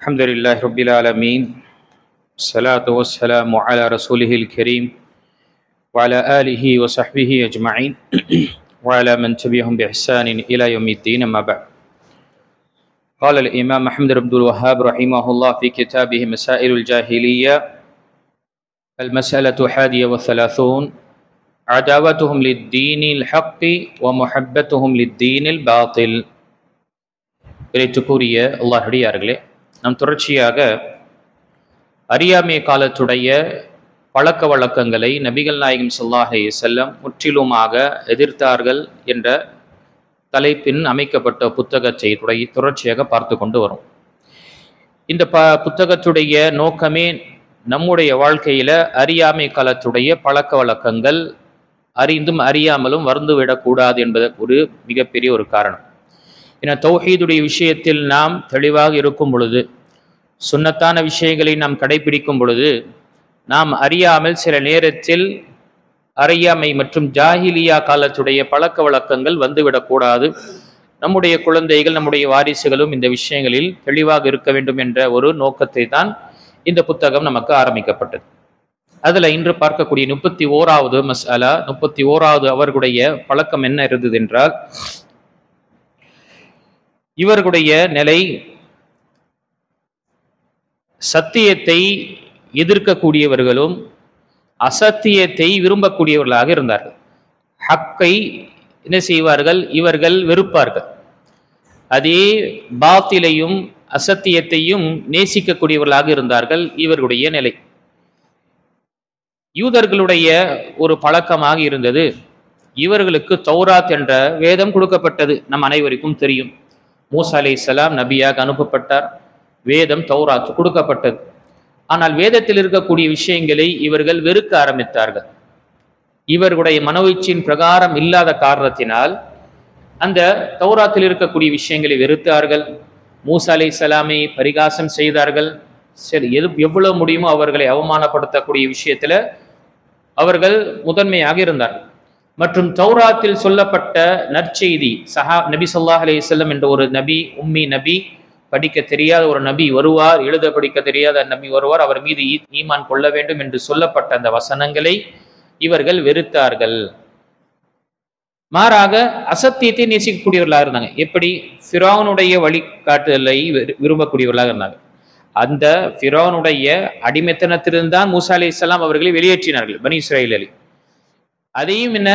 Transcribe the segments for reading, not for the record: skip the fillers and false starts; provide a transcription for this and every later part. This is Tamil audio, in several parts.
الحمد لله رب العالمين الصلاة والسلام على رسوله الكريم وعلى آله وصحبه أجمعين وعلى من تبعهم بإحسان إلى يوم الدين أما بعد. قال الإمام أحمد بن الوهاب رحمه الله في كتابه مسائل الجاهلية المسألة 31 عداوتهم للدين الحق ومحبتهم للدين الباطل. கூறிய அல்லாஹ்விடியார்களே, நாம் தொடர்ச்சியாக அறியாமை காலத்துடைய பழக்க வழக்கங்களை நபிகள் நாயகம் ஸல்லல்லாஹு அலைஹி வஸல்லம் முற்றிலுமாக எதிர்த்தார்கள் என்ற தலைப்பின் அமைக்கப்பட்ட புத்தகத்தை தொடர்ச்சியாக பார்த்து கொண்டு வரும். இந்த புத்தகத்துடைய நோக்கமே நம்முடைய வாழ்க்கையில அறியாமை காலத்துடைய பழக்க வழக்கங்கள் அறிந்தும் அறியாமலும் வந்துவிடக்கூடாது என்பதற்கு ஒரு மிகப்பெரிய ஒரு காரணம். ஏன்னா தௌஹீதுடைய விஷயத்தில் நாம் தெளிவாக இருக்கும் பொழுது, சுன்னத்தான விஷயங்களை நாம் கடைபிடிக்கும் பொழுது, நாம் அறியாமல் சில நேரத்தில் அறியாமை மற்றும் ஜாஹிலியா காலத்துடைய பழக்க வழக்கங்கள் வந்துவிடக்கூடாது. நம்முடைய குழந்தைகள், நம்முடைய வாரிசுகளும் இந்த விஷயங்களில் தெளிவாக இருக்க வேண்டும் என்ற ஒரு நோக்கத்தை தான் இந்த புத்தகம் நமக்கு ஆரம்பிக்கப்பட்டது. அதில் இன்று பார்க்கக்கூடிய 31வது மஸ்அலா, 31வது அவர்களுடைய பழக்கம் என்ன இருந்தது என்றால், இவர்களுடைய நிலை சத்தியத்தை எதிர்க்கக்கூடியவர்களும் அசத்தியத்தை விரும்பக்கூடியவர்களாக இருந்தார்கள். ஹக்கை என்ன செய்வார்கள்? இவர்கள் வெறுப்பார்கள். அதே பாத்திலையும் அசத்தியத்தையும் நேசிக்கக்கூடியவர்களாக இருந்தார்கள். இவர்களுடைய நிலை யூதர்களுடைய ஒரு பழக்கமாக இருந்தது. இவர்களுக்கு தௌராத் என்ற வேதம் கொடுக்கப்பட்டது. நம் அனைவருக்கும் தெரியும். மூசா அலைஹிஸ்ஸலாம் நபியாக அனுப்பப்பட்டார். வேதம் தௌராத் கொடுக்கப்பட்டது. ஆனால் வேதத்தில் இருக்கக்கூடிய விஷயங்களை இவர்கள் வெறுக்க ஆரம்பித்தார்கள். இவர்களுடைய மனோயிச்சின் பிரகாரம் இல்லாத காரணத்தினால் அந்த தௌராத்தில் இருக்கக்கூடிய விஷயங்களை வெறுத்தார்கள். மூசா அலைஹிஸ்ஸலாமை பரிகாசம் செய்தார்கள். சரி, எவ்வளவு முடியுமோ அவர்களை அவமானப்படுத்தக்கூடிய விஷயத்துல அவர்கள் முதன்மையாக இருந்தார்கள். மற்றும் தௌராத்தில் சொல்லப்பட்ட நற்செய்தி, நபி ஸல்லல்லாஹு அலைஹி வஸல்லம் என்ற ஒரு நபி, உம்மி நபி, படிக்க தெரியாத ஒரு நபி வருவார், எழுத படிக்க தெரியாத நபி வருவார், அவர் மீது ஈமான் கொள்ள வேண்டும் என்று சொல்லப்பட்ட அந்த வசனங்களை இவர்கள் வெறுத்தார்கள். மாறாக அசத்தியத்தை நேசிக்கக்கூடியவர்களாக இருந்தாங்க. எப்படி? ஃபிரௌனுடைய வழிகாட்டுதலை விரும்பக்கூடியவர்களாக இருந்தாங்க. அந்த ஃபிரௌனுடைய அடிமைத்தனத்திலிருந்தான் மூசா அலைஹிஸ்ஸலாம் அவர்களை வெளியேற்றினார்கள், பனி இஸ்ராயீலில். அதையும் என்ன,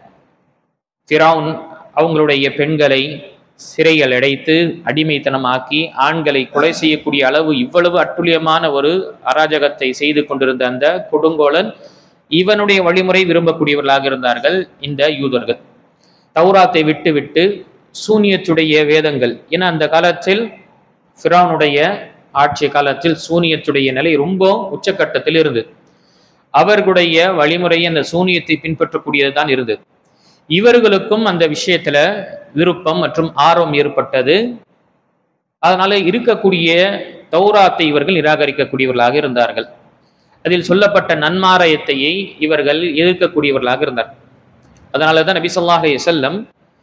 ஃபிரௌன் அவங்களுடைய பெண்களை சிறைகள் அடைத்து அடிமைத்தனமாக்கி ஆண்களை கொலை செய்யக்கூடிய அளவு இவ்வளவு அட்டுழியமான ஒரு அராஜகத்தை செய்து கொண்டிருந்த அந்த கொடுங்கோலன், இவனுடைய வழிமுறை விரும்பக்கூடியவர்களாக இருந்தார்கள் இந்த யூதர்கள். தௌராத்தை விட்டு சூனியத்துடைய வேதங்கள், ஏன்னா அந்த காலத்தில் ஃபிரௌனுடைய ஆட்சி காலத்தில் சூனியத்துடைய நிலை ரொம்ப உச்சக்கட்டத்தில் இருந்தது. அவர்களுடைய வழிமுறையை அந்த சூனியத்தை பின்பற்றக்கூடியது தான் இருந்தது. இவர்களுக்கும் அந்த விஷயத்துல விருப்பம் மற்றும் ஆர்வம் ஏற்பட்டது. அதனால இருக்கக்கூடிய தௌராத்தை இவர்கள் நிராகரிக்கக்கூடியவர்களாக இருந்தார்கள். அதில் சொல்லப்பட்ட நன்மாராயத்தையை இவர்கள் எதிர்க்கக்கூடியவர்களாக இருந்தார்கள். அதனாலதான் நபி ஸல்லல்லாஹு அலைஹி வஸல்லம்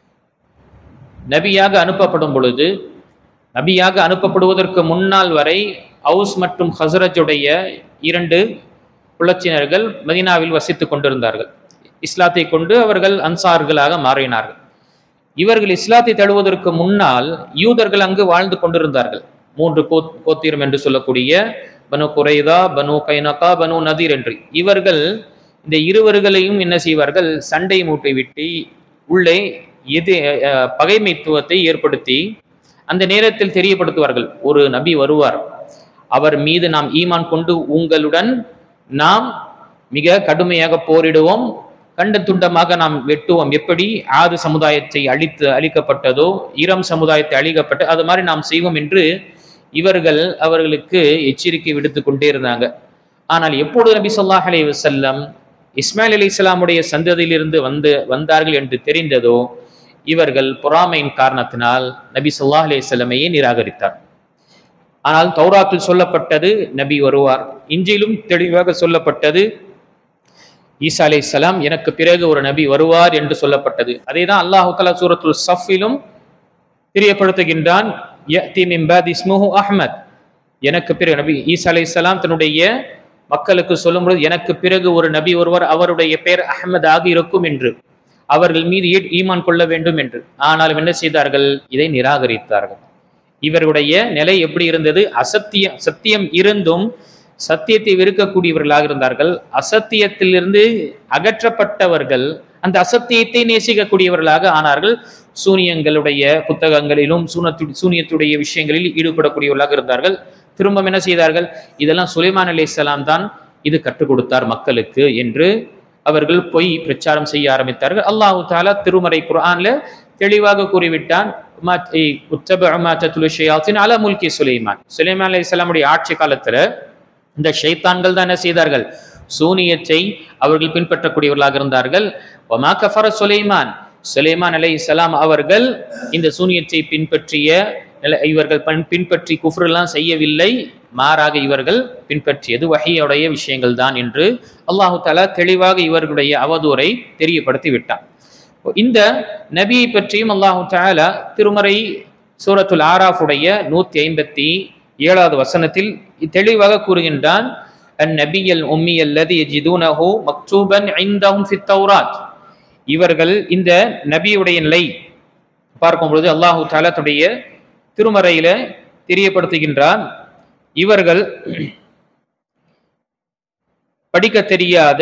நபியாக அனுப்பப்படும் பொழுது, நபியாக அனுப்பப்படுவதற்கு முன்னால் வரை அவுஸ் மற்றும் ஹஸ்ரஜுடைய 2 குலச்சினர்கள் மதீனாவில் வசித்துக் கொண்டிருந்தார்கள். இஸ்லாத்தை கொண்டு அவர்கள் அன்சார்களாக மாறினார்கள். இவர்கள் இஸ்லாத்தை தழுவதற்கு முன்னால் யூதர்கள் அங்கு வாழ்ந்து கொண்டிருந்தார்கள். 3 கோத்திரம் என்று சொல்லக்கூடிய பனு குரைதா, பனு கைனகா, பனு நதீர் என்று இவர்கள் இந்த இருவர்களையும் என்ன செய்வார்கள்? சண்டை மூட்டை விட்டு உள்ளே பகைமைத்துவத்தை ஏற்படுத்தி அந்த நேரத்தில் தெரியப்படுத்துவார்கள், ஒரு நபி வருவார், அவர் மீது நாம் ஈமான் கொண்டு உங்களுடன் நாம் மிக கடுமையாக போரிடுவோம், கண்ட துண்டமாக நாம் வெட்டுவோம். எப்படி ஆது சமுதாயத்தை அழிக்கப்பட்டதோ, ஈரம் சமுதாயத்தை அழிக்கப்பட்ட அது மாதிரி நாம் செய்வோம் என்று இவர்கள் அவர்களுக்கு எச்சரிக்கை விடுத்து கொண்டே இருந்தாங்க. ஆனால் எப்பொழுது நபி ஸல்லல்லாஹு அலைஹி வஸல்லம் இஸ்மாயில் அலைஹிஸ்ஸலாமுடைய சந்ததியிலிருந்து வந்தார்கள் என்று தெரிந்ததோ, இவர்கள் பொறாமையின் காரணத்தினால் நபி ஸல்லல்லாஹு அலைஹி வஸல்லமையே நிராகரித்தார். ஆனால் தௌராத்தில் சொல்லப்பட்டது நபி வருவார். இஞ்சிலும் தெளிவாக சொல்லப்பட்டது ஈசா அலைஹிஸ்ஸலாம் எனக்கு பிறகு ஒரு நபி வருவார் என்று சொல்லப்பட்டது. அதே தான் அல்லாஹ் தஆலா சூரத்துல் ஸஃபிலும் தெரியப்படுத்துகின்றான். யஅதி மின் பாதி இஸ்முஹு அஹ்மத், எனக்கு பிறகு நபி ஈசா அலைஹிஸ்ஸலாம் தன்னுடைய மக்களுக்கு சொல்லும்பொழுது எனக்கு பிறகு ஒரு நபி ஒருவர், அவருடைய பெயர் அஹ்மத் ஆகி இருக்கும் என்று, அவர்கள் மீது ஈமான் கொள்ள வேண்டும் என்று. ஆனாலும் என்ன செய்தார்கள்? இதை நிராகரித்தார்கள். இவருடைய நிலை எப்படி இருந்தது? சத்தியம் இருந்தும் சத்தியத்தை வெறுக்கக்கூடியவர்களாக இருந்தார்கள். அசத்தியத்திலிருந்து அகற்றப்பட்டவர்கள் அந்த அசத்தியத்தை நேசிக்கக்கூடியவர்களாக ஆனார்கள். சூனியங்களுடைய புத்தகங்களிலும் சூனியத்துடைய விஷயங்களில் ஈடுபடக்கூடியவர்களாக இருந்தார்கள். திரும்ப என்ன செய்தார்கள்? இதெல்லாம் சுலைமான் அலைஹிஸ்ஸலாம் தான் இது கற்றுக் கொடுத்தார் மக்களுக்கு என்று அவர்கள் பொய் பிரச்சாரம் செய்ய ஆரம்பித்தார்கள். அல்லாஹு தஆலா திருமறை குர்ஆன்ல தெளிவாக கூறிவிட்டான், சுலைமான் அலைஹிஸ்ஸலாமுடைய ஆட்சி காலத்துல இந்த ஷைத்தான்கள் தான் என்ன செய்தார்கள்? சூனியத்தை அவர்கள் பின்பற்றக்கூடியவர்களாக இருந்தார்கள். வமா கஃபர சுலைமான், சுலைமான் அலைஹிஸ்ஸலாம் அவர்கள் இந்த சூனியத்தை இவர்கள் பின்பற்றி குஃப்ரெல்லாம் செய்யவில்லை, மாறாக இவர்கள் பின்பற்றியது வஹீயுடைய விஷயங்கள் தான் என்று அல்லாஹு தஆலா தெளிவாக இவர்களுடைய அவதூறை தெரியப்படுத்தி விட்டான். இந்த நபியை பற்றியும் அல்லாஹு தஆலா திருமறை சூரத்துல் ஆராஃபுடைய 157வது வசனத்தில் தெளிவாக கூறுகின்றான், அந்நபியல் உம்மியல் லதி யஜிதுனஹு மக்தூபன் இன்தஹும் ஃபித் தௌராத். இவர்கள் இந்த நபியுடைய நிலை பார்க்கும் பொழுது அல்லாஹு தஆலா தன்னுடைய திருமறையில தெரியப்படுத்துகின்றான், இவர்கள் படிக்க தெரியாத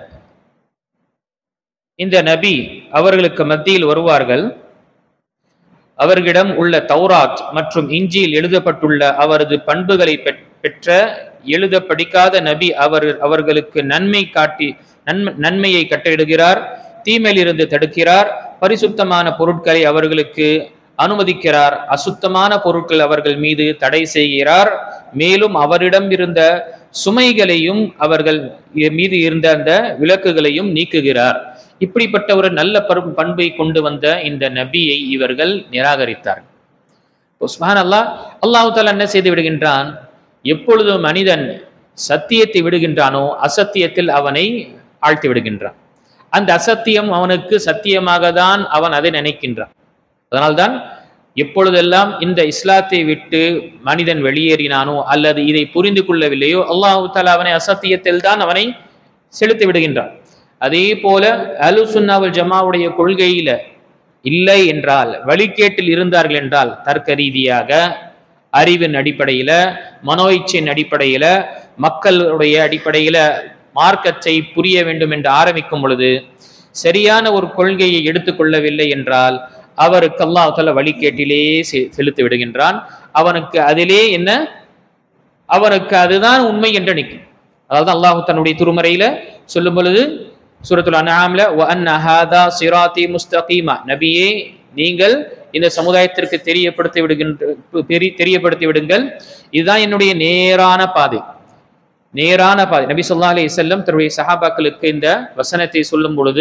இந்த நபி அவர்களுக்கு மத்தியில் வருவார்கள். அவர்களிடம் உள்ள தௌராத் மற்றும் இஞ்சியில் எழுதப்பட்டுள்ள அவரது பண்புகளை பெற்ற எழுத படிக்காத நபி அவர்களுக்கு நன்மையை கட்டளையிடுகிறார், தீமையிலிருந்து தடுக்கிறார், பரிசுத்தமான பொருட்களை அவர்களுக்கு அனுமதிக்கிறார், அசுத்தமான பொருட்கள் அவர்கள் மீது தடை செய்கிறார், மேலும் அவரிடம் இருந்த சுமைகளையும் அவர்கள் மீது இருந்த அந்த விலக்குகளையும் நீக்குகிறார். இப்படிப்பட்ட ஒரு நல்ல பண்பை கொண்டு வந்த இந்த நபியை இவர்கள் நிராகரித்தார்கள். சுப்ஹானல்லாஹ், அல்லாஹ் தஆலா என்ன செய்து விடுகின்றான்? எப்பொழுது மனிதன் சத்தியத்தை விடுகின்றானோ அசத்தியத்தில் அவனை ஆழ்த்தி விடுகின்றான். அந்த அசத்தியம் அவனுக்கு சத்தியமாக தான் அவன் அதை நினைக்கின்றான். அதனால்தான் எப்பொழுதெல்லாம் இந்த இஸ்லாத்தை விட்டு மனிதன் வெளியேறினானோ அல்லது இதை புரிந்து கொள்ளவில்லையோ அல்லாஹ் தஆலா அவனை அசத்தியத்தில் தான் அவனை செலுத்தி விடுகின்றான். அதே போல அஹ்லு சுன்னா வல் ஜமாவுடைய கொள்கையில இல்லை என்றால், வழிகேட்டில் இருந்தார்கள் என்றால், தர்க்க ரீதியாக அறிவின் அடிப்படையில, மனோ இச்சையின் அடிப்படையில, மக்களுடைய அடிப்படையில மார்க்கத்தை புரிய வேண்டும் என்று ஆரம்பிக்கும் பொழுது சரியான ஒரு கொள்கையை எடுத்துக்கொள்ளவில்லை என்றால் அவருக்கு அல்லாஹ் தஆலா வழிகேட்டிலே செலுத்தி விடுகின்றான். அவனுக்கு அதிலே என்ன, அவனுக்கு அதுதான் உண்மை என்று நினைக்கும். அதாவது அல்லாஹ் தன்னுடைய திருமறையில சொல்லும் பொழுது சூரத்துல் அன்ஆம்ல வ அன்ன ஹாதா சிராத்தி முஸ்தகீமா, நபியே நீங்கள் இந்த சமுதாயத்திற்கு தெரியப்படுத்தி விடுங்கள், இதுதான் என்னுடைய நேரான பாதை. நபி ஸல்லல்லாஹு அலைஹி வஸல்லம் தன்னுடைய சஹாபாக்களுக்கு இந்த வசனத்தை சொல்லும் பொழுது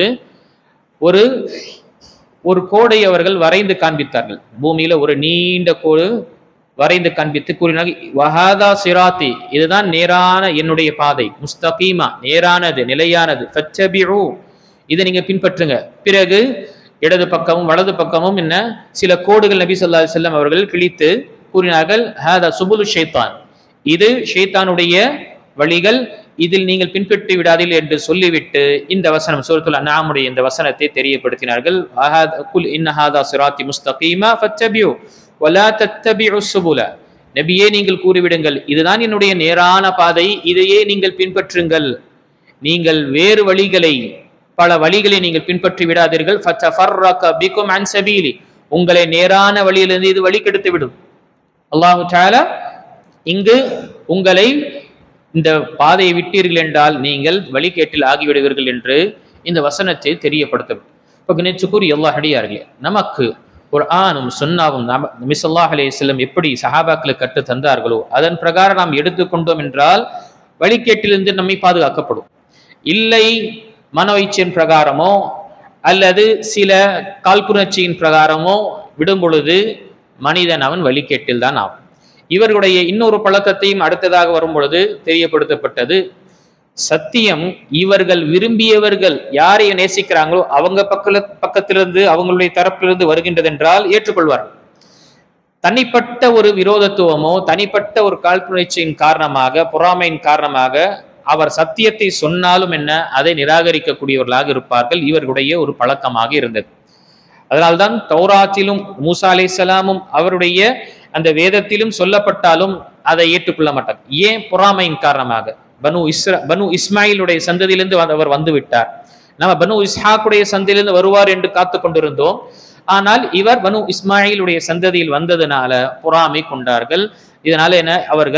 ஒரு கோடை அவர்கள் வரைந்து காண்பித்தார்கள். பூமியில ஒரு நீண்ட கோடு வரைந்து காண்பித்து கூறினார்கள், வஹாதா சிராத்தி, இதுதான் நேரான என்னுடைய பாதை, முஸ்தகீமா, நேரானது, நிலையானது, ஃபத்தபிஉ, இதை நீங்க பின்பற்றுங்க. பிறகு இடது பக்கமும் வலது பக்கமும் என்ன சில கோடுகள் நபி ஸல்லல்லாஹு அலைஹி வஸல்லம் அவர்கள் கிழித்து கூறினார்கள், ஹாதா சுபுலு ஷைத்தான், இது ஷைத்தானுடைய வழிகள், இதில் நீங்கள் பின்பற்றி விடாதீர்கள் என்று சொல்லிவிட்டு இந்த வசனம் சூரத்துல் அன்ஆமுடைய இந்த வசனத்தை தெரியப்படுத்தினார்கள். குல் இன்ன ஹாதா சிராத்தி முஸ்தகீமா ஃபத்தபிஉ வலா தத்தபிஉ சுபுல, நபியே நீங்கள் கூறிவிடுங்கள், இதுதான் என்னுடைய நேரான பாதை, இதையே நீங்கள் பின்பற்றுங்கள், நீங்கள் வேறு வழிகளை, பல வழிகளை நீங்கள் பின்பற்றி விடாதீர்கள். ஃபதஃபர்ரக பிகும் அன் சபீலி, உங்களை நேரான வழியிலிருந்து இது வழி கெடுத்து விடும். அல்லாஹ் தஆலா இங்கு உங்களை இந்த பாதையை விட்டீர்கள் என்றால் நீங்கள் வழிகேட்டில் ஆகிவிடுவீர்கள் என்று இந்த வசனத்தை தெரியப்படுத்தும். இப்போ கணிச்சுக்கூறி அல்லாஹ் அடியார்களே, நமக்கு குர்ஆனும் சுன்னாவும் நபி ஸல்லல்லாஹு அலைஹி வஸல்லம் எப்படி சஹாபாக்களுக்கு கற்று தந்தார்களோ அதன் பிரகாரம் நாம் எடுத்துக்கொண்டோம் என்றால் வழிகேட்டிலிருந்து நம்மை பாதுகாக்கப்படும். இல்லை மனோ இச்சையின் பிரகாரமோ அல்லது சில காழ்ப்புணர்ச்சியின் பிரகாரமோ விடும் பொழுது மனிதன் அவன் வழிகேட்டில் தான் ஆகும். இவர்களுடைய இன்னொரு பழக்கத்தையும் அடுத்ததாக வரும் பொழுது தெரியப்படுத்தப்பட்டது, சத்தியம் இவர்கள் விரும்பியவர்கள் யாரை நேசிக்கிறாங்களோ அவங்க பக்கத்திலிருந்து அவங்களுடைய தரப்பிலிருந்து வருகின்றது என்றால் ஏற்றுக்கொள்வார்கள். தனிப்பட்ட ஒரு விரோதத்துவமோ தனிப்பட்ட ஒரு காழ்ப்புணர்ச்சியின் காரணமாக, பொறாமையின் காரணமாக அவர் சத்தியத்தை சொன்னாலும் என்ன, அதை நிராகரிக்கக்கூடியவர்களாக இருப்பார்கள். இவர்களுடைய ஒரு பழக்கமாக இருந்தது. அதனால்தான் தௌராத்திலும் மூசா அலைஹிஸ்ஸலாமும் அவருடைய அந்த வேதத்திலும் சொல்லப்பட்டாலும் அதை ஏற்றுக்கொள்ள மாட்டார். ஏன்? பொறாமையின் காரணமாக. பனு இஸ்மாயிலுடைய சந்ததியிலிருந்து அவர் வந்து விட்டார், நம்ம பனு இஸ்ஹாக்குடைய சந்ததியிலிருந்து வருவார் என்று காத்து கொண்டிருந்தோம். ஆனால் இவர் பனு இஸ்மாயிலுடைய சந்ததியில் வந்ததுனால பொறாமை கொண்டார்கள். இதனால என்ன,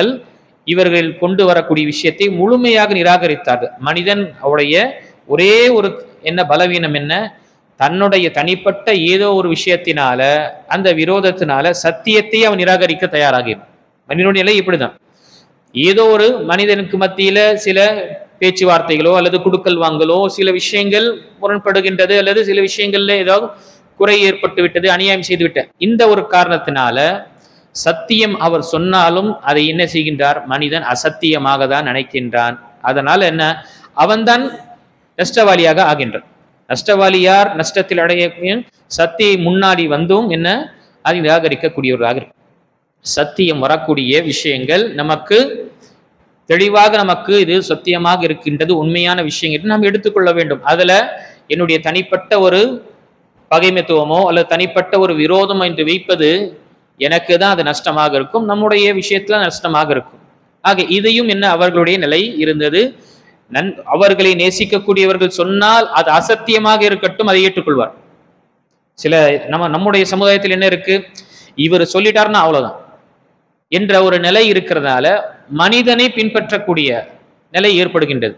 இவர்கள் கொண்டு வரக்கூடிய விஷயத்தை முழுமையாக நிராகரித்தார்கள். மனிதன் அவருடைய ஒரே ஒரு என்ன பலவீனம் என்ன, தன்னுடைய தனிப்பட்ட ஏதோ ஒரு விஷயத்தினால, அந்த விரோதத்தினால சத்தியத்தை அவன் நிராகரிக்க தயாராகிறான். மனிதனுடைய நிலை இப்படிதான். ஏதோ ஒரு மனிதனுக்கு மத்தியில சில பேச்சுவார்த்தைகளோ அல்லது குடுக்கல் வாங்கலோ சில விஷயங்கள் முரண்படுகின்றது, அல்லது சில விஷயங்கள்ல ஏதாவது குறை ஏற்பட்டு விட்டது, அநியாயம் செய்து விட்ட இந்த ஒரு காரணத்தினால சத்தியம் அவர் சொன்னாலும் அதை என்ன செய்கின்றார், மனிதன் அசத்தியமாக தான் நினைக்கின்றான். அதனால என்ன, அவன்தான் நஷ்டவாளியாக ஆகின்றான். நஷ்டவாளி யார்? நஷ்டத்தில் அடைய சத்தியை முன்னாடி வந்தும் என்ன, அதை நிராகரிக்கக்கூடியவர்களாக. சத்தியம் வரக்கூடிய விஷயங்கள் நமக்கு தெளிவாக நமக்கு இது சத்தியமாக இருக்கின்றது, உண்மையான விஷயங்கள் நாம் எடுத்துக்கொள்ள வேண்டும். அதுல என்னுடைய தனிப்பட்ட ஒரு பகைமைத்துவமோ அல்லது தனிப்பட்ட ஒரு விரோதம் என்று வைப்பது எனக்கு தான் அது நஷ்டமாக இருக்கும், நம்முடைய விஷயத்துல நஷ்டமாக இருக்கும். ஆக இதையும் என்ன அவர்களுடைய நிலை இருந்தது. அவர்களை நேசிக்கக்கூடியவர்கள் சொன்னால் அது அசத்தியமாக இருக்கட்டும், அதை ஏற்றுக்கொள்வார். சில நம்முடைய சமுதாயத்தில் என்ன இருக்கு, இவர் சொல்லிட்டாருன்னா அவ்வளவுதான் என்ற ஒரு நிலை இருக்கிறதால மனிதனை பின்பற்றக்கூடிய நிலை ஏற்படுகின்றது.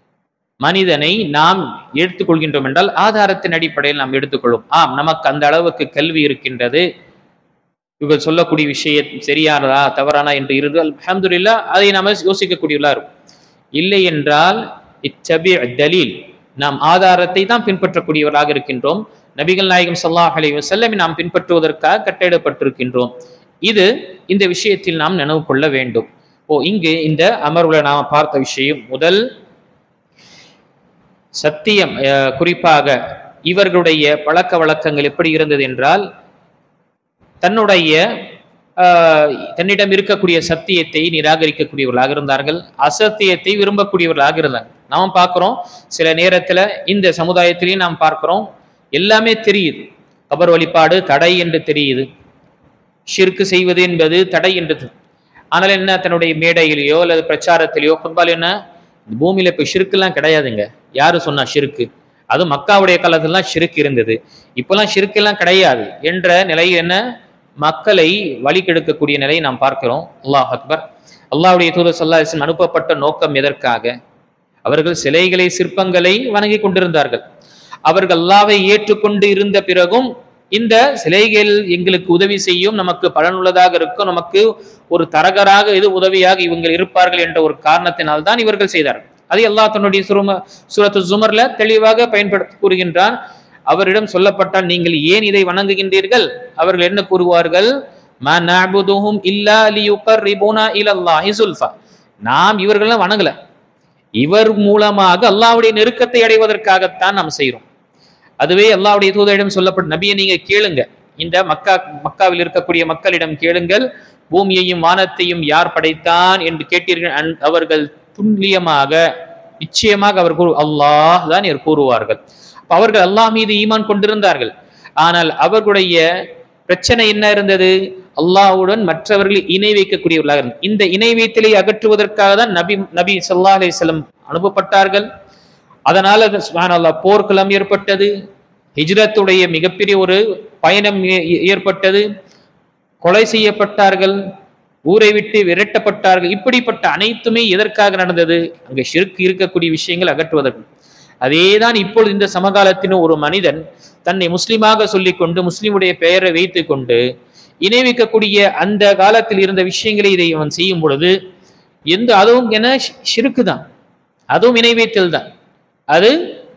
மனிதனை நாம் எடுத்துக்கொள்கின்றோம் என்றால் ஆதாரத்தின் அடிப்படையில் நாம் எடுத்துக்கொள்ளும். நமக்கு அந்த அளவுக்கு கல்வி இருக்கின்றது, இவர்கள் சொல்லக்கூடிய விஷயம் சரியானதா தவறானா என்று இருந்து அல்ஹம்துலில்லாஹ் அதை நாம் யோசிக்கக்கூடியவர்களா இருக்கும். இல்லை என்றால் இத்தபி தலீல், நாம் ஆதாரத்தை தான் பின்பற்றக்கூடியவர்களாக இருக்கின்றோம். நபிகள் நாயகம் ஸல்லல்லாஹு அலைஹி வஸல்லம் நாம் பின்பற்றுவதற்காக கட்டளையிடப்பட்டிருக்கின்றோம். இது இந்த விஷயத்தில் நாம் நினைவு கொள்ள வேண்டும். இங்கு இந்த அமர்வுல நாம் பார்த்த விஷயம், முதல் சத்தியம், குறிப்பாக இவர்களுடைய பழக்க வழக்கங்கள் எப்படி இருந்தது என்றால், தன்னிடம் இருக்கக்கூடிய சத்தியத்தை நிராகரிக்கக்கூடியவர்களாக இருந்தார்கள், அசத்தியத்தை விரும்பக்கூடியவர்களாக இருந்தாங்க. நாம் பார்க்கிறோம் சில நேரத்துல இந்த சமுதாயத்திலையும் நாம் பார்க்கிறோம், எல்லாமே தெரியுது, கபர் வழிபாடு தடை என்று தெரியுது, ஷிர்க் செய்வது என்பது தடை என்றது. ஆனால் என்ன, தன்னுடைய மேடையிலேயோ அல்லது பிரச்சாரத்திலேயோ குத்பால என்ன, பூமியில இப்ப ஷிர்க்குலாம் கிடையாதுங்க, யாரு சொன்னா ஷிர்க்கு, அது மக்காவுடைய காலத்துலாம் ஷிர்க் இருந்தது, இப்பெல்லாம் ஷிர்க் எல்லாம் கிடையாது என்ற நிலையில் என்ன மக்களை வழி கெடுக்கக்கூடிய நிலையை நாம் பார்க்கிறோம். அல்லாஹ் அக்பர். அல்லாஹ்வுடைய தூதர் ஸல்லல்லாஹு அலைஹி வஸல்லம் அனுப்பப்பட்ட நோக்கம் எதற்காக? அவர்கள் சிலைகளை சிற்பங்களை வணங்கி கொண்டிருந்தார்கள். அவர்கள் அல்லாஹ்வை ஏற்றுக்கொண்டு இருந்த பிறகும் இந்த சிலைகள் எங்களுக்கு உதவி செய்யும், நமக்கு பலனுள்ளதாக இருக்கும், நமக்கு ஒரு தரகராக இது உதவியாக இவங்க இருப்பார்கள் என்ற ஒரு காரணத்தினால் தான் இவர்கள் செய்தார்கள். அதை அல்லாஹ் தன்னுடைய சூரத்து ஸுமர்ல தெளிவாக பயன்படுத்தி கூறுகின்றான். அவரிடம் சொல்லப்பட்டால் நீங்கள் ஏன் இதை வணங்குகின்றீர்கள், அவர்கள் என்ன கூறுவார்கள், மா நஅபுதுஹும் இல்லா லியுகர்ரிபுனா இலல்லாஹி ஸுல்ஃபா, நாம் இவர்களெல்லாம் வணங்கல, இவர் மூலமாக அல்லாஹ்வுடைய நெருக்கத்தை அடைவதற்காகத்தான் நாம் செய்கிறோம். அதுவே அல்லாஹ்வுடைய தூதரிடம் சொல்லப்பட்ட, நபியை நீங்க கேளுங்க, இந்த மக்காவில் இருக்கக்கூடிய மக்களிடம் கேளுங்கள், பூமியையும் வானத்தையும் யார் படைத்தான் என்று கேட்டீர்கள், அவர்கள் துல்லியமாக நிச்சயமாக அவர் அல்லாஹ் தான் கூறுவார்கள். அவர்கள் அல்லாஹ் மீது ஈமான் கொண்டிருந்தார்கள். ஆனால் அவர்களுடைய பிரச்சனை என்ன இருந்தது, அல்லாஹ்வுடன் மற்றவர்கள் இணை வைக்கக்கூடியவர்களாக இருந்தது. இந்த இணை வைத்தலை அகற்றுவதற்காக தான் நபி ஸல்லல்லாஹு அலைஹி வஸல்லம் அனுப்பப்பட்டார்கள். அதனால சுப்ஹானல்லாஹ் போர்க்களம் ஏற்பட்டது, ஹிஜ்ரத்துடைய மிகப்பெரிய ஒரு பயணம் ஏற்பட்டது, கொலை செய்யப்பட்டார்கள், ஊரை விட்டு விரட்டப்பட்டார்கள். இப்படிப்பட்ட அனைத்துமே எதற்காக நடந்தது, அங்கே ஷிர்க் இருக்கக்கூடிய விஷயங்கள் அகற்றுவதற்கு. அதேதான் இப்பொழுது இந்த சமகாலத்தின் ஒரு மனிதன் தன்னை முஸ்லிமாக சொல்லிக்கொண்டு முஸ்லிமுடைய பெயரை வைத்து கொண்டு இணை வைக்கக்கூடிய அந்த காலத்தில் இருந்த விஷயங்களை இதை அவன் செய்யும் பொழுது அதுவும் என ஷிர்க்கு தான், அதுவும் இணை வைத்தல் தான். அது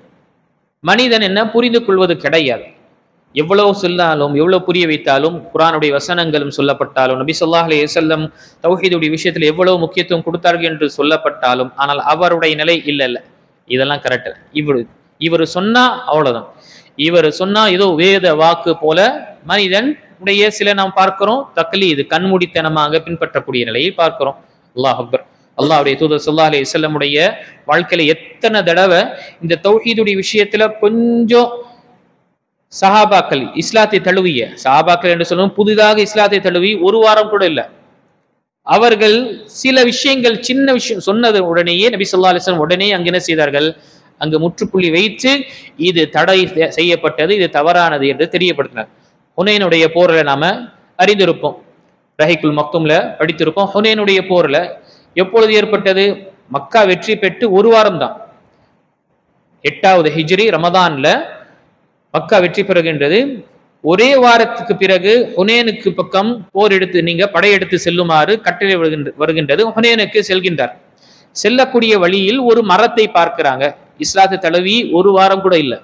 மனிதன் என்ன புரிந்து கொள்வது கிடையாது. எவ்வளவு சொன்னாலும் எவ்வளவு புரிய வைத்தாலும், குர்ஆனுடைய வசனங்களும் சொல்லப்பட்டாலும், நபி ஸல்லல்லாஹு அலைஹி வஸல்லம் தௌஹீதுடைய விஷயத்தில் எவ்வளவு முக்கியத்துவம் கொடுத்தார்கள் என்று சொல்லப்பட்டாலும், ஆனால் அவருடைய நிலை இல்ல இதெல்லாம் கரெக்ட், இவர் சொன்னா அவ்வளவுதான், இவர் சொன்னா ஏதோ வேத வாக்கு போல மனிதன் உடைய சில நாம் பார்க்கிறோம் தக்லீது, கண்மூடித்தனமாக பின்பற்றக்கூடிய நிலையை பார்க்கிறோம். அல்லாஹ் அக்பர். அல்லாஹ்வுடைய தூதர் ஸல்லல்லாஹு அலைஹி வஸல்லம் உடைய வாழ்க்கையில எத்தனை தடவை இந்த தௌஹீதுடைய விஷயத்துல கொஞ்சம் சஹாபாக்கள் இஸ்லாத்தை தழுவிய சஹாபாக்கள் என்று சொல்லும் புதிதாக இஸ்லாத்தை தழுவி ஒரு வாரம் கூட இல்லை, அவர்கள் சில விஷயங்கள் சின்ன விஷயம் சொன்னது உடனேயே நபி ஸல்லல்லாஹு அலைஹி வஸல்லம் உடனே அங்கு என்ன செய்தார்கள், அங்கு முற்றுப்புள்ளி வைத்து இது தடை செய்யப்பட்டது, இது தவறானது என்று தெரியப்படுத்தினார். ஹுனைனுடைய போரில் நாம அறிந்திருப்போம், ரஹீக்குல் மக்தூம்ல படித்திருப்போம். ஹுனைனுடைய போர்ல எப்பொழுது ஏற்பட்டது? மக்கா வெற்றி பெற்று ஒரு வாரம் தான், 8வது ஹிஜ்ரி ரமதான்ல மக்கா வெற்றி பெறுகின்றது. ஒரே வாரத்துக்கு பிறகு ஹுனேனுக்கு பக்கம் போர் எடுத்து நீங்க படையெடுத்து செல்லுமாறு கட்டளை வருகின்றது. ஹுனேனுக்கு செல்கின்றார். செல்லக்கூடிய வழியில் ஒரு மரத்தை பார்க்கிறாங்க. இஸ்லாத்தை தழுவி ஒரு வாரம் கூட இல்லை.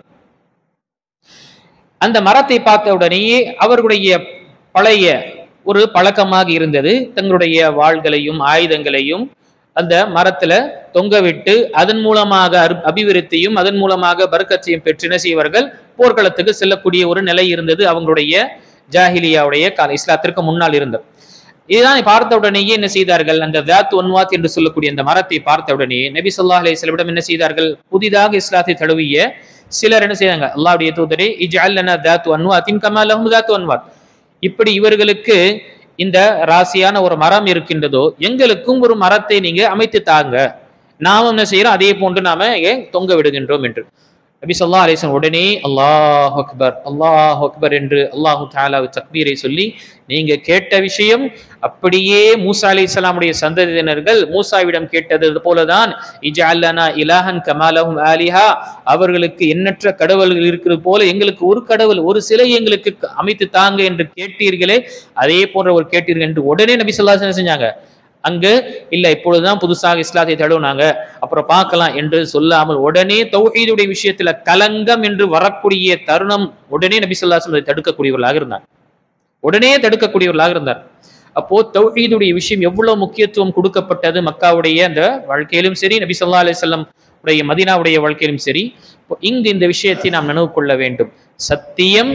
அந்த மரத்தை பார்த்த உடனேயே அவர்களுடைய பழைய ஒரு பழக்கமாக இருந்தது, தங்களுடைய வாள்களையும் ஆயுதங்களையும் அந்த மரத்துல தொங்க விட்டு அதன் மூலமாக அபிவிருத்தியும் அதன் மூலமாக பர்க்கத்தையும் பெற்று என்ன செய்வார்கள், போர்க்களத்துக்கு செல்லக்கூடிய ஒரு நிலை இருந்தது அவங்களுடைய ஜாஹிலியாவுடைய கால, இஸ்லாத்திற்கு முன்னால் இருந்தது. இதுதான் பார்த்த உடனேயே என்ன செய்தார்கள், அந்த தாத் ஒன்வாத் என்று சொல்லக்கூடிய அந்த மரத்தை பார்த்த உடனே நபி ஸல்லல்லாஹு அலைஹி வஸல்லம் என்ன செய்தார்கள், புதிதாக இஸ்லாத்தை தழுவிய சிலர் என்ன செய்தாங்க, அல்லாஹ்வுடைய தூதரே இஜ்அல் லனா தாத் ஒன்வாத்தின் கமா லஹும் தாத் ஒன்வாத், இப்படி இவர்களுக்கு இந்த ராசியான ஒரு மரம் இருக்கின்றதோ எங்களுக்கும் ஒரு மரத்தை நீங்க அமைத்து தாங்க, நாமும் என்ன செய்யறோம் அதே போன்று நாம தொங்க விடுகின்றோம் என்று நபி ஸல்லல்லாஹு அலைஹி வஸல்லம் உடனே அல்லாஹ் அக்பர் அல்லாஹ் அக்பர் என்று அல்லாஹு தஆலா தக்பீரை சொல்லி, நீங்க கேட்ட விஷயம் அப்படியே மூசா அலைஹிஸ்ஸலாமுடைய சந்ததியினர்கள் மூசாவிடம் கேட்டது போலதான், இஜ்அல் லனா இலாஹன் கமா லஹும் ஆலிஹா, அவர்களுக்கு எண்ணற்ற கடவுள்கள் இருக்கிறது போல எங்களுக்கு ஒரு கடவுள் ஒரு சிலை எங்களுக்கு அமைத்து தாங்க என்று கேட்டீர்களே, அதே போன்ற ஒரு கேட்டீர்கள் என்று உடனே நபி ஸல்லல்லாஹு அலைஹி வஸல்லம் செஞ்சாங்க. அங்கு இல்ல இப்பொழுதுதான் புதுசாக இஸ்லாத்தை தழுவினாங்க அப்புறம் பார்க்கலாம் என்று சொல்லாமல் உடனே தௌஹீதுடைய விஷயத்துல கலங்கம் என்று வரக்கூடிய தருணம் உடனே நபி ஸல்லல்லாஹு அலைஹி வஸல்லம் தடுக்கக்கூடியவர்களாக இருந்தார், உடனே தடுக்கக்கூடியவர்களாக இருந்தார். அப்போ தௌஹீதுடைய விஷயம் எவ்வளவு முக்கியத்துவம் கொடுக்கப்பட்டது மக்காவுடைய அந்த வாழ்க்கையிலும் சரி, நபி ஸல்லல்லாஹு அலைஹி வஸல்லம் உடைய மதீனாவுடைய வாழ்க்கையிலும் சரி. இங்கு இந்த விஷயத்தை நாம் நினைவு கொள்ள வேண்டும். சத்தியம்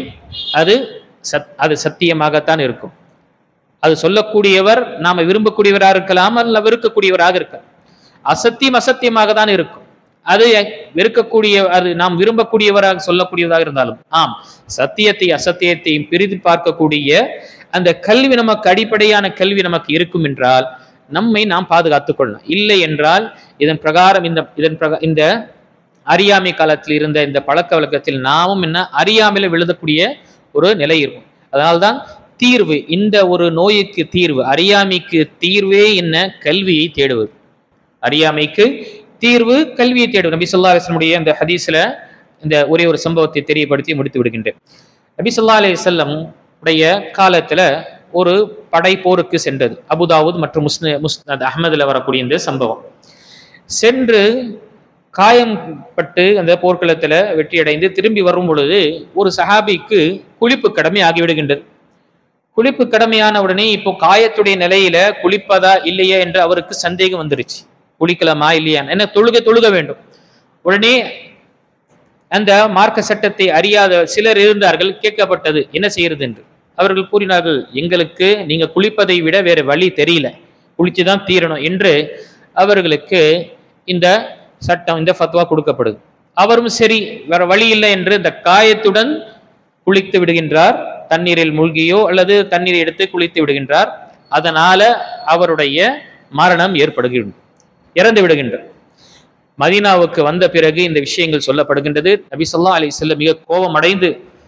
அது சத்தியமாகத்தான் இருக்கும். அது சொல்லக்கூடியவர் நாம விரும்பக்கூடியவராக இருக்கலாம் அல்ல வெறுக்கக்கூடியவராக இருக்கலாம். அசத்தியம் அசத்தியமாக தான் இருக்கும். அது வெறுக்கக்கூடிய அது நாம் விரும்பக்கூடியவராக சொல்லக்கூடியவராக இருந்தாலும் ஆம், சத்தியத்தை அசத்தியத்தையும் பிரித்து பார்க்கக்கூடிய அந்த கல்வி நமக்கு அடிப்படையான கல்வி நமக்கு இருக்கும் என்றால் நம்மை நாம் பாதுகாத்துக் கொள்ளலாம். இல்லை என்றால் இதன் பிரகாரம் இந்த அறியாமை காலத்தில் இருந்த இந்த பழக்க வழக்கத்தில் நாமும் என்ன அறியாமையில விழுதக்கூடிய ஒரு நிலை இருக்கும். அதனால்தான் தீர்வு, இந்த ஒரு நோய்க்கு தீர்வு, அறியாமைக்கு தீர்வே என்ன, கல்வியை தேடுவது. அறியாமைக்கு தீர்வு கல்வியை தேடுவது. நபி ஸல்லல்லாஹு அலைஹி வஸல்லம் அந்த ஹதீஸ்ல இந்த ஒரே ஒரு சம்பவத்தை தெரியப்படுத்தி முடித்து விடுகின்றேன். நபி ஸல்லல்லாஹு அலைஹி வஸல்லம் உடைய காலத்துல ஒரு படை போருக்கு சென்றது. அபுதாவுத் மற்றும் முஸ்னத் அஹ்மதுல வரக்கூடிய இந்த சம்பவம். சென்று காயம்பட்டு அந்த போர்க்களத்துல வெற்றியடைந்து திரும்பி வரும் பொழுது ஒரு சஹாபிக்கு குளிப்பு கடமை ஆகிவிடுகின்றது. குளிப்பு கடமையான உடனே இப்போ காயத்துடைய நிலையில குளிப்பதா இல்லையா என்று அவருக்கு சந்தேகம் வந்துருச்சு. குளிக்கலாமா இல்லையா, என்ன தொழுக வேண்டும். உடனே அந்த மார்க்க சட்டத்தை அறியாத சிலர் இருந்தார்கள். கேட்கப்பட்டது என்ன செய்யறது என்று. அவர்கள் கூறினார்கள், எங்களுக்கு நீங்க குளிப்பதை விட வேற வழி தெரியல, குளிச்சுதான் தீரணும் என்று அவர்களுக்கு இந்த சட்டம், இந்த ஃபத்வா கொடுக்கப்படுது. அவரும் சரி வேற வழி இல்லை என்று இந்த காயத்துடன் குளித்து விடுகின்றார். தண்ணீரில் மூழ்கியோ அல்லது தண்ணீரை எடுத்து குளித்து விடுகின்றார். அதனால அவருடைய மரணம் ஏற்படுகின்றது, இறந்து விடுகின்றார். மதீனாவுக்கு வந்த பிறகு இந்த விஷயங்கள் சொல்லப்படுகின்றது. நபி ஸல்லல்லாஹு அலைஹி வஸல்லம் மிக கோபம் அடைந்து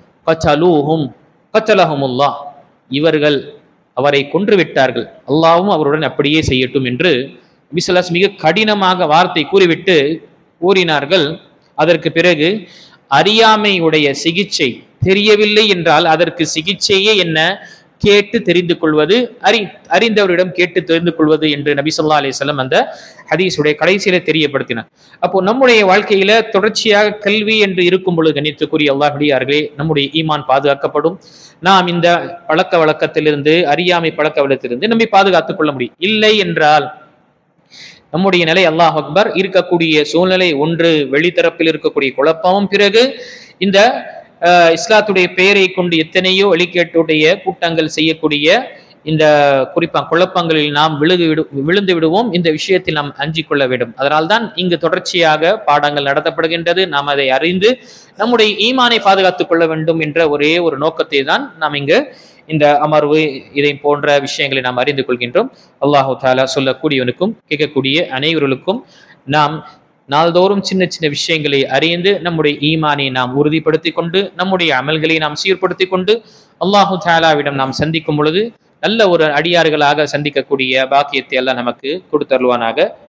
கத்தலஹுமுல்லாஹ், இவர்கள் அவரை கொன்று விட்டார்கள், அல்லாஹ்வும் அவருடன் அப்படியே செய்யட்டும் என்று நபி ஸல்லல்லாஹு அலைஹி வஸல்லம் மிக கடினமாக வார்த்தை கூறிவிட்டு கூறினார்கள். அதற்கு பிறகு அறியாமையுடைய சிகிச்சை தெரியவில்லை என்றால் அதற்கு சிகிச்சையே என்ன, கேட்டு தெரிந்து கொள்வது, அறிந்தவரிடம் கேட்டு தெரிந்து கொள்வது என்று நபி ஸல்லல்லாஹு அலைஹி வஸல்லம் அந்த ஹதீஸுடைய கடைசியில தெரியப்படுத்தினார். அப்போ நம்முடைய வாழ்க்கையில தொடர்ச்சியாக கல்வி என்று இருக்கும் பொழுது கணித்துக்குரிய அல்லாஹ்வுடையார்களே, நம்முடைய ஈமான் பாதுகாக்கப்படும். நாம் இந்த பழக்க வழக்கத்திலிருந்து, அறியாமை பழக்க வழக்கத்திலிருந்து நம்மை பாதுகாத்துக் கொள்ள முடியும். இல்லை என்றால் நம்முடைய நிலை அல்லாஹ் அக்பர் இருக்கக்கூடிய சூழ்நிலை ஒன்று வெளித்தரப்பில் இருக்கக்கூடிய குழப்பமும், பிறகு இந்த இஸ்லாத்துடைய பெயரை கொண்டு எத்தனையோ வழிகேட்டுடைய கூட்டங்கள் செய்யக்கூடிய இந்த குறிப்பா குழப்பங்களில் நாம் விழுந்து விடுவோம். இந்த விஷயத்தில் நாம் அஞ்சிக் கொள்ள வேண்டும். அதனால்தான் இங்கு தொடர்ச்சியாக பாடங்கள் நடத்தப்படுகின்றது. நாம் அதை அறிந்து நம்முடைய ஈமானை பாதுகாத்துக் கொள்ள வேண்டும் என்ற ஒரே ஒரு நோக்கத்தை தான் நாம் இங்கு இந்த அமர்வு இதை போன்ற விஷயங்களை நாம் அறிந்து கொள்கின்றோம். அல்லாஹு தாலா சொல்லக்கூடியவனுக்கும் கேட்கக்கூடிய அனைவர்களுக்கும் நாம் நாள்தோறும் சின்ன சின்ன விஷயங்களை அறிந்து நம்முடைய ஈமானை நாம் உறுதிப்படுத்தி கொண்டு நம்முடைய அமல்களை நாம் சீர்படுத்தி கொண்டு அல்லாஹு தாலாவிடம் நாம் சந்திக்கும் பொழுது நல்ல ஒரு அடியார்களாக சந்திக்கக்கூடிய பாக்கியத்தை எல்லாம் நமக்கு கொடுத்தருள்வானாக.